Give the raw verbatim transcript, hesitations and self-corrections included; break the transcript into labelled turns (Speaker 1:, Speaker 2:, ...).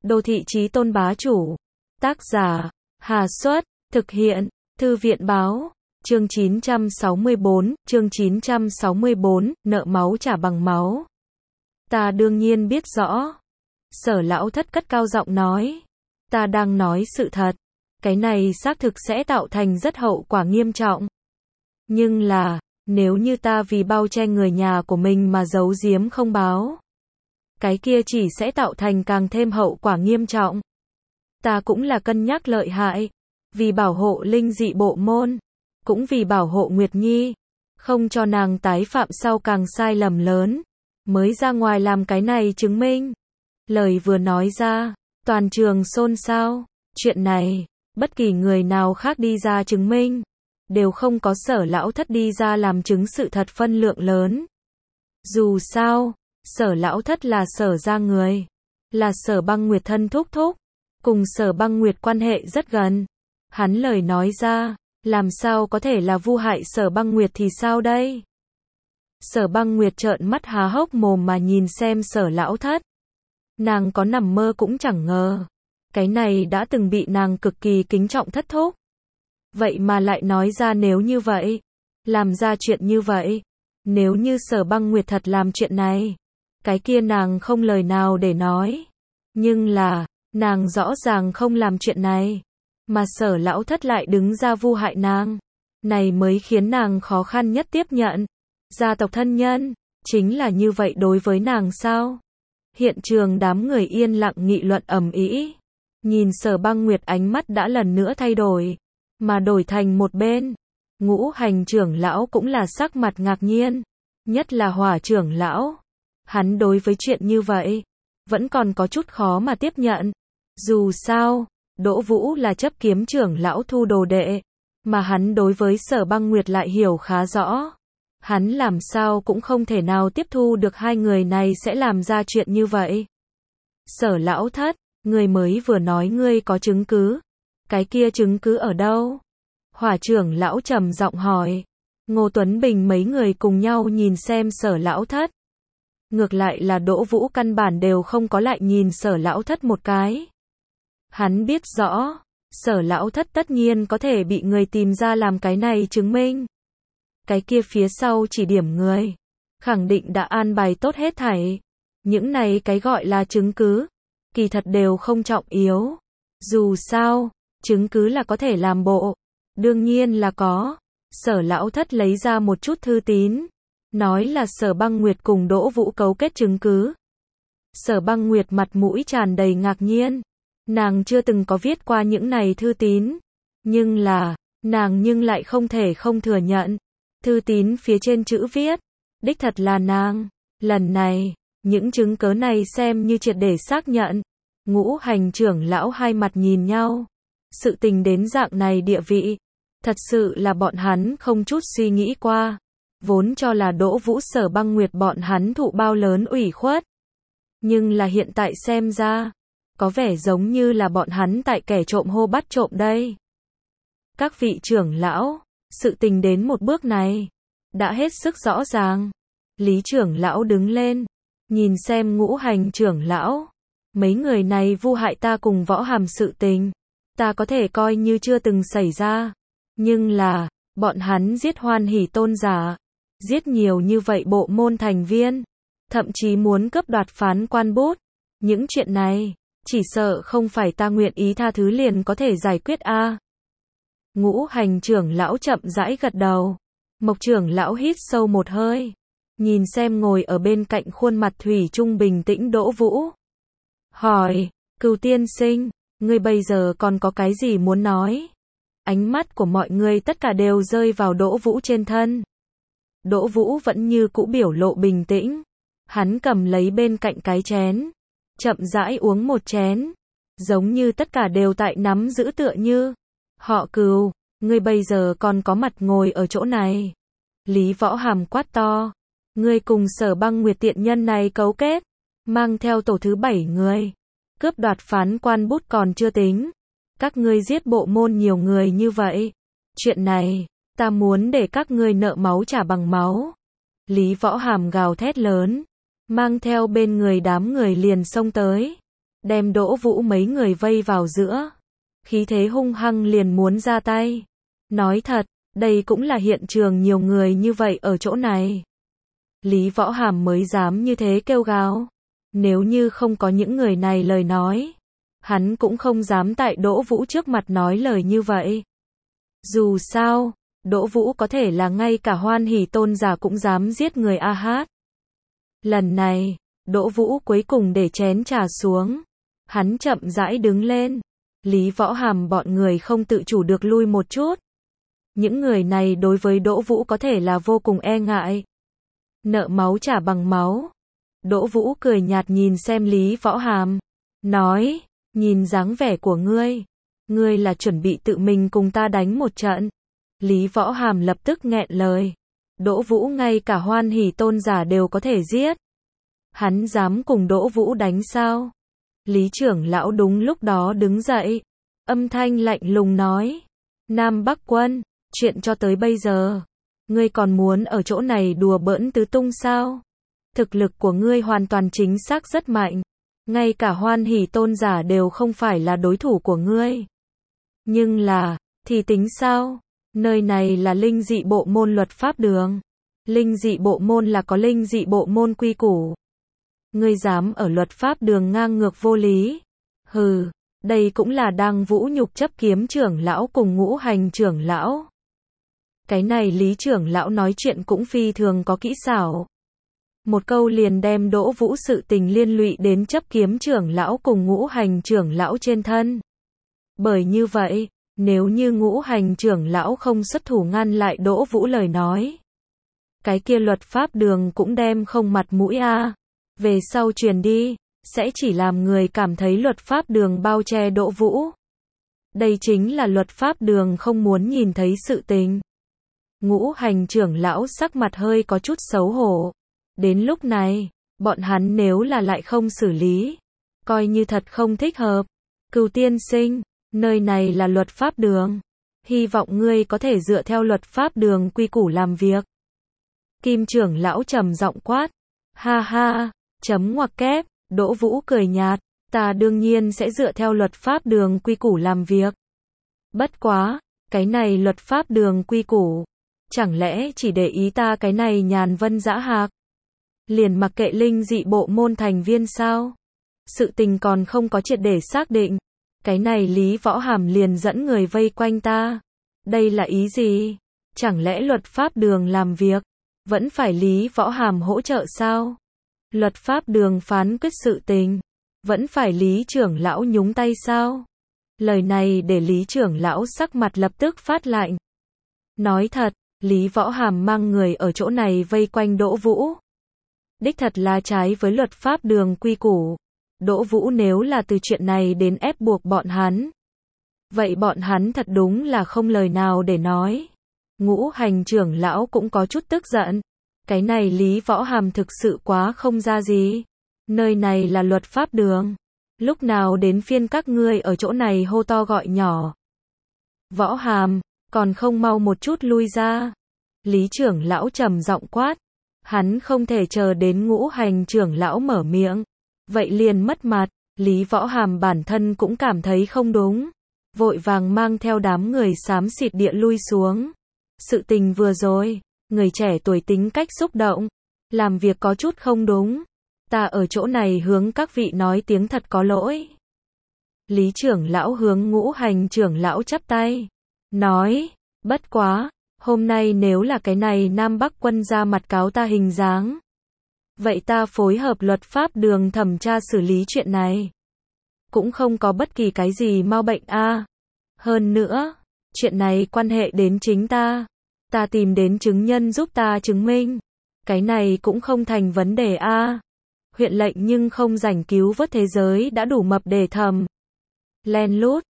Speaker 1: Đô thị chí tôn bá chủ. Tác giả, Hà Xuất, thực hiện, Thư viện báo. Chương chín trăm sáu mươi bốn, chương chín trăm sáu mươi bốn, nợ máu trả bằng máu. Ta đương nhiên biết rõ. Sở lão thất cất cao giọng nói. Ta đang nói sự thật. Cái này xác thực sẽ tạo thành rất hậu quả nghiêm trọng. Nhưng là, nếu như ta vì bao che người nhà của mình mà giấu giếm không báo, cái kia chỉ sẽ tạo thành càng thêm hậu quả nghiêm trọng. Ta cũng là cân nhắc lợi hại, vì bảo hộ linh dị bộ môn, cũng vì bảo hộ Nguyệt Nhi, không cho nàng tái phạm sau càng sai lầm lớn, mới ra ngoài làm cái này chứng minh. Lời vừa nói ra, toàn trường xôn xao, chuyện này, bất kỳ người nào khác đi ra chứng minh, đều không có Sở lão thất đi ra làm chứng sự thật phân lượng lớn. Dù sao, Sở lão thất là Sở gia người, là Sở Băng Nguyệt thân thúc thúc, cùng Sở Băng Nguyệt quan hệ rất gần. Hắn lời nói ra, làm sao có thể là vu hại Sở Băng Nguyệt thì sao đây? Sở Băng Nguyệt trợn mắt há hốc mồm mà nhìn xem Sở lão thất. Nàng có nằm mơ cũng chẳng ngờ, cái này đã từng bị nàng cực kỳ kính trọng thất thúc, vậy mà lại nói ra nếu như vậy, làm ra chuyện như vậy. Nếu như Sở Băng Nguyệt thật làm chuyện này, cái kia nàng không lời nào để nói. Nhưng là, nàng rõ ràng không làm chuyện này, mà Sở lão thất lại đứng ra vu hại nàng. Này mới khiến nàng khó khăn nhất tiếp nhận. Gia tộc thân nhân, chính là như vậy đối với nàng sao? Hiện trường đám người yên lặng nghị luận ầm ĩ. Nhìn Sở Băng Nguyệt ánh mắt đã lần nữa thay đổi, mà đổi thành một bên. Ngũ hành trưởng lão cũng là sắc mặt ngạc nhiên, nhất là Hỏa trưởng lão. Hắn đối với chuyện như vậy, vẫn còn có chút khó mà tiếp nhận. Dù sao, Đỗ Vũ là chấp kiếm trưởng lão thu đồ đệ, mà hắn đối với Sở Băng Nguyệt lại hiểu khá rõ. Hắn làm sao cũng không thể nào tiếp thu được hai người này sẽ làm ra chuyện như vậy. Sở lão thất, người mới vừa nói ngươi có chứng cứ. Cái kia chứng cứ ở đâu? Hỏa trưởng lão trầm giọng hỏi. Ngô Tuấn Bình mấy người cùng nhau nhìn xem Sở lão thất. Ngược lại là Đỗ Vũ căn bản đều không có lại nhìn Sở lão thất một cái. Hắn biết rõ, Sở lão thất tất nhiên có thể bị người tìm ra làm cái này chứng minh. Cái kia phía sau chỉ điểm người, khẳng định đã an bài tốt hết thảy. Những này cái gọi là chứng cứ, kỳ thật đều không trọng yếu. Dù sao, chứng cứ là có thể làm bộ. Đương nhiên là có. Sở lão thất lấy ra một chút thư tín, nói là Sở Băng Nguyệt cùng Đỗ Vũ cấu kết chứng cứ. Sở Băng Nguyệt mặt mũi tràn đầy ngạc nhiên. Nàng chưa từng có viết qua những này thư tín. Nhưng là, nàng nhưng lại không thể không thừa nhận. Thư tín phía trên chữ viết, đích thật là nàng. Lần này, những chứng cớ này xem như triệt để xác nhận. Ngũ hành trưởng lão hai mặt nhìn nhau. Sự tình đến dạng này địa vị, thật sự là bọn hắn không chút suy nghĩ qua. Vốn cho là Đỗ Vũ Sở Băng Nguyệt bọn hắn thụ bao lớn ủy khuất. Nhưng là hiện tại xem ra, có vẻ giống như là bọn hắn tại kẻ trộm hô bắt trộm đây. Các vị trưởng lão, sự tình đến một bước này, đã hết sức rõ ràng. Lý trưởng lão đứng lên, nhìn xem ngũ hành trưởng lão. Mấy người này vu hại ta cùng Võ Hàm sự tình, ta có thể coi như chưa từng xảy ra. Nhưng là, bọn hắn giết Hoan Hỷ tôn giả, giết nhiều như vậy bộ môn thành viên, thậm chí muốn cướp đoạt phán quan bút. Những chuyện này, chỉ sợ không phải ta nguyện ý tha thứ liền có thể giải quyết a. À. Ngũ hành trưởng lão chậm rãi gật đầu. Mộc trưởng lão hít sâu một hơi, nhìn xem ngồi ở bên cạnh khuôn mặt thủy chung bình tĩnh Đỗ Vũ. Hỏi, Cửu tiên sinh, ngươi bây giờ còn có cái gì muốn nói? Ánh mắt của mọi người tất cả đều rơi vào Đỗ Vũ trên thân. Đỗ Vũ vẫn như cũ biểu lộ bình tĩnh. Hắn cầm lấy bên cạnh cái chén, chậm rãi uống một chén, giống như tất cả đều tại nắm giữ tựa như. Họ Cửu, ngươi bây giờ còn có mặt ngồi ở chỗ này. Lý Võ Hàm quát to. Ngươi cùng Sở Băng Nguyệt tiện nhân này cấu kết, mang theo tổ thứ bảy người, cướp đoạt phán quan bút còn chưa tính. Các ngươi giết bộ môn nhiều người như vậy. Chuyện này, ta muốn để các ngươi nợ máu trả bằng máu. Lý Võ Hàm gào thét lớn, mang theo bên người đám người liền xông tới. đem Đỗ Vũ mấy người vây vào giữa. Khí thế hung hăng liền muốn ra tay. Nói thật, đây cũng là hiện trường nhiều người như vậy ở chỗ này. Lý Võ Hàm mới dám như thế kêu gào. Nếu như không có những người này lời nói, hắn cũng không dám tại Đỗ Vũ trước mặt nói lời như vậy. Dù sao, Đỗ Vũ có thể là ngay cả Hoan Hỷ tôn giả cũng dám giết người a hát. Lần này, Đỗ Vũ cuối cùng để chén trà xuống. Hắn chậm rãi đứng lên. Lý Võ Hàm bọn người không tự chủ được lui một chút. Những người này đối với Đỗ Vũ có thể là vô cùng e ngại. Nợ máu trả bằng máu. Đỗ Vũ cười nhạt nhìn xem Lý Võ Hàm. Nói, nhìn dáng vẻ của ngươi. Ngươi là chuẩn bị tự mình cùng ta đánh một trận. Lý Võ Hàm lập tức nghẹn lời. Đỗ Vũ ngay cả Hoan Hỷ tôn giả đều có thể giết. Hắn dám cùng Đỗ Vũ đánh sao? Lý trưởng lão đúng lúc đó đứng dậy. Âm thanh lạnh lùng nói. Nam Bắc Quân, chuyện cho tới bây giờ. Ngươi còn muốn ở chỗ này đùa bỡn tứ tung sao? Thực lực của ngươi hoàn toàn chính xác rất mạnh. Ngay cả Hoan Hỷ tôn giả đều không phải là đối thủ của ngươi. Nhưng là, thì tính sao? Nơi này là linh dị bộ môn luật pháp đường. Linh dị bộ môn là có linh dị bộ môn quy củ. Ngươi dám ở luật pháp đường ngang ngược vô lý. Hừ, đây cũng là đang vũ nhục chấp kiếm trưởng lão cùng ngũ hành trưởng lão. Cái này Lý trưởng lão nói chuyện cũng phi thường có kỹ xảo. Một câu liền đem Đỗ Vũ sự tình liên lụy đến chấp kiếm trưởng lão cùng ngũ hành trưởng lão trên thân. Bởi như vậy, nếu như ngũ hành trưởng lão không xuất thủ ngăn lại Đỗ Vũ lời nói, cái kia luật pháp đường cũng đem không mặt mũi a. À. Về sau truyền đi, sẽ chỉ làm người cảm thấy luật pháp đường bao che Đỗ Vũ. Đây chính là luật pháp đường không muốn nhìn thấy sự tình. Ngũ hành trưởng lão sắc mặt hơi có chút xấu hổ. Đến lúc này, bọn hắn nếu là lại không xử lý, coi như thật không thích hợp. Cừu tiên sinh, nơi này là luật pháp đường. Hy vọng ngươi có thể dựa theo luật pháp đường quy củ làm việc. Kim trưởng lão trầm giọng quát. Ha ha, chấm ngoặc kép, Đỗ Vũ cười nhạt. Ta đương nhiên sẽ dựa theo luật pháp đường quy củ làm việc. Bất quá, cái này luật pháp đường quy củ. Chẳng lẽ chỉ để ý ta cái này nhàn vân dã hạc? Liền mặc kệ linh dị bộ môn thành viên sao? Sự tình còn không có triệt để xác định. Cái này Lý Võ Hàm liền dẫn người vây quanh ta. Đây là ý gì? Chẳng lẽ luật pháp đường làm việc vẫn phải Lý Võ Hàm hỗ trợ sao? Luật pháp đường phán quyết sự tình vẫn phải Lý trưởng lão nhúng tay sao? Lời này để Lý trưởng lão sắc mặt lập tức phát lạnh. Nói thật, Lý Võ Hàm mang người ở chỗ này vây quanh Đỗ Vũ. Đích thật là trái với luật pháp đường quy củ. Đỗ Vũ nếu là từ chuyện này đến ép buộc bọn hắn, vậy bọn hắn thật đúng là không lời nào để nói. Ngũ hành trưởng lão cũng có chút tức giận. Cái này Lý Võ Hàm thực sự quá không ra gì. Nơi này là luật pháp đường. Lúc nào đến phiên các ngươi ở chỗ này hô to gọi nhỏ. Võ Hàm, còn không mau một chút lui ra. Lý trưởng lão trầm giọng quát. Hắn không thể chờ đến ngũ hành trưởng lão mở miệng. Vậy liền mất mặt. Lý Võ Hàm bản thân cũng cảm thấy không đúng. Vội vàng mang theo đám người xám xịt địa lui xuống. Sự tình vừa rồi, người trẻ tuổi tính cách xúc động, làm việc có chút không đúng. Ta ở chỗ này hướng các vị nói tiếng thật có lỗi. Lý trưởng lão hướng ngũ hành trưởng lão chắp tay. Nói, bất quá, hôm nay nếu là cái này Nam Bắc Quân ra mặt cáo ta hình dáng, vậy ta phối hợp luật pháp đường thẩm tra xử lý chuyện này. Cũng không có bất kỳ cái gì mau bệnh a. À. Hơn nữa, chuyện này quan hệ đến chính ta. Ta tìm đến chứng nhân giúp ta chứng minh. Cái này cũng không thành vấn đề a. À. Huyện lệnh nhưng không rảnh cứu vớt thế giới đã đủ mập để thầm. Len lút,